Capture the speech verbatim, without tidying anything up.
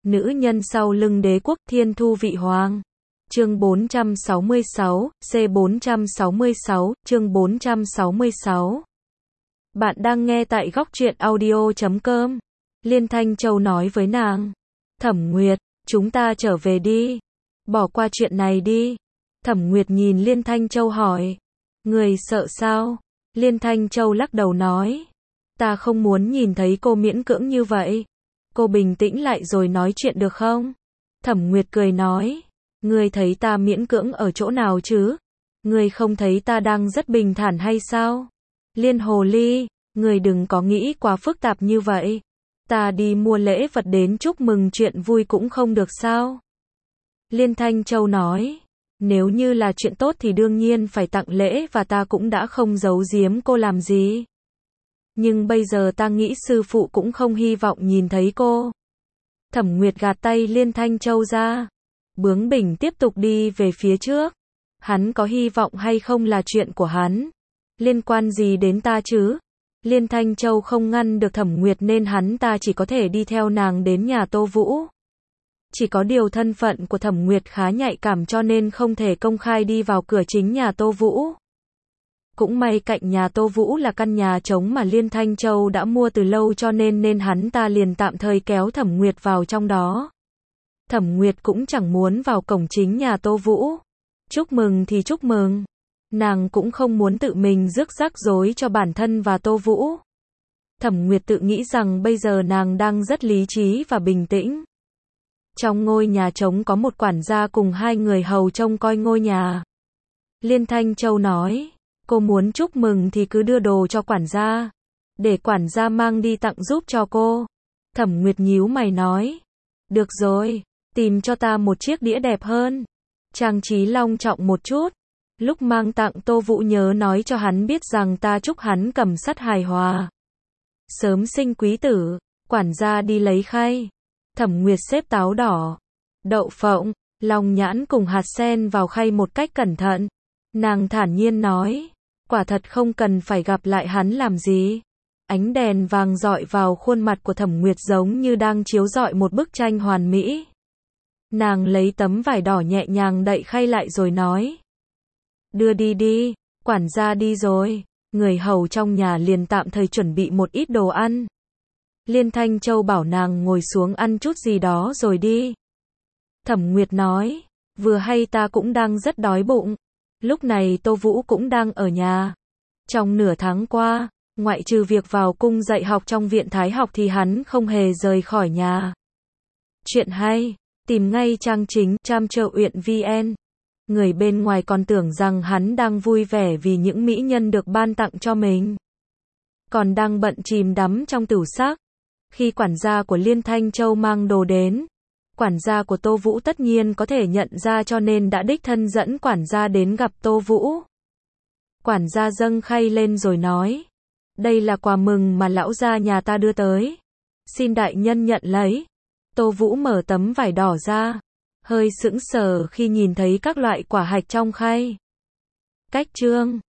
Nữ nhân sau lưng đế quốc Thiên Thu Vị Hoàng. Chương bốn trăm sáu mươi sáu, C bốn trăm sáu mươi sáu, chương bốn trăm sáu mươi sáu. Bạn đang nghe tại góc truyện audio chấm com. Liên Thanh Châu nói với nàng. Thẩm Nguyệt, chúng ta trở về đi. Bỏ qua chuyện này đi. Thẩm Nguyệt nhìn Liên Thanh Châu hỏi. Người sợ sao? Liên Thanh Châu lắc đầu nói. Ta không muốn nhìn thấy cô miễn cưỡng như vậy. Cô bình tĩnh lại rồi nói chuyện được không? Thẩm Nguyệt cười nói. Ngươi thấy ta miễn cưỡng ở chỗ nào chứ? Ngươi không thấy ta đang rất bình thản hay sao? Liên Hồ Ly, ngươi đừng có nghĩ quá phức tạp như vậy. Ta đi mua lễ vật đến chúc mừng chuyện vui cũng không được sao? Liên Thanh Châu nói. Nếu như là chuyện tốt thì đương nhiên phải tặng lễ và ta cũng đã không giấu giếm cô làm gì. Nhưng bây giờ ta nghĩ sư phụ cũng không hy vọng nhìn thấy cô. Thẩm Nguyệt gạt tay Liên Thanh Châu ra. Bướng bỉnh tiếp tục đi về phía trước. Hắn có hy vọng hay không là chuyện của hắn. Liên quan gì đến ta chứ? Liên Thanh Châu không ngăn được Thẩm Nguyệt nên hắn ta chỉ có thể đi theo nàng đến nhà Tô Vũ. Chỉ có điều thân phận của Thẩm Nguyệt khá nhạy cảm cho nên không thể công khai đi vào cửa chính nhà Tô Vũ. Cũng may cạnh nhà Tô Vũ là căn nhà trống mà Liên Thanh Châu đã mua từ lâu cho nên nên hắn ta liền tạm thời kéo Thẩm Nguyệt vào trong đó. Thẩm Nguyệt cũng chẳng muốn vào cổng chính nhà Tô Vũ. Chúc mừng thì chúc mừng. Nàng cũng không muốn tự mình rước rắc rối cho bản thân và Tô Vũ. Thẩm Nguyệt tự nghĩ rằng bây giờ nàng đang rất lý trí và bình tĩnh. Trong ngôi nhà trống có một quản gia cùng hai người hầu trông coi ngôi nhà. Liên Thanh Châu nói. Cô muốn chúc mừng thì cứ đưa đồ cho quản gia. Để quản gia mang đi tặng giúp cho cô. Thẩm Nguyệt nhíu mày nói. Được rồi, tìm cho ta một chiếc đĩa đẹp hơn. Trang trí long trọng một chút. Lúc mang tặng Tô Vũ nhớ nói cho hắn biết rằng ta chúc hắn cầm sắt hài hòa. Sớm sinh quý tử. Quản gia đi lấy khay. Thẩm Nguyệt xếp táo đỏ, đậu phộng, long nhãn cùng hạt sen vào khay một cách cẩn thận. Nàng thản nhiên nói. Quả thật không cần phải gặp lại hắn làm gì. Ánh đèn vàng rọi vào khuôn mặt của Thẩm Nguyệt giống như đang chiếu rọi một bức tranh hoàn mỹ. Nàng lấy tấm vải đỏ nhẹ nhàng đậy khay lại rồi nói. Đưa đi đi, quản gia đi rồi. Người hầu trong nhà liền tạm thời chuẩn bị một ít đồ ăn. Liên Thanh Châu bảo nàng ngồi xuống ăn chút gì đó rồi đi. Thẩm Nguyệt nói. Vừa hay ta cũng đang rất đói bụng. Lúc này Tô Vũ cũng đang ở nhà. Trong nửa tháng qua, ngoại trừ việc vào cung dạy học trong viện Thái học thì hắn không hề rời khỏi nhà. Chuyện hay, tìm ngay trang chính Tram Trợ Uyển vê en. Người bên ngoài còn tưởng rằng hắn đang vui vẻ vì những mỹ nhân được ban tặng cho mình. Còn đang bận chìm đắm trong tửu sắc. Khi quản gia của Liên Thanh Châu mang đồ đến, quản gia của Tô Vũ tất nhiên có thể nhận ra cho nên đã đích thân dẫn quản gia đến gặp Tô Vũ. Quản gia dâng khay lên rồi nói. Đây là quà mừng mà lão gia nhà ta đưa tới. Xin đại nhân nhận lấy. Tô Vũ mở tấm vải đỏ ra. Hơi sững sờ khi nhìn thấy các loại quả hạch trong khay. Cách chương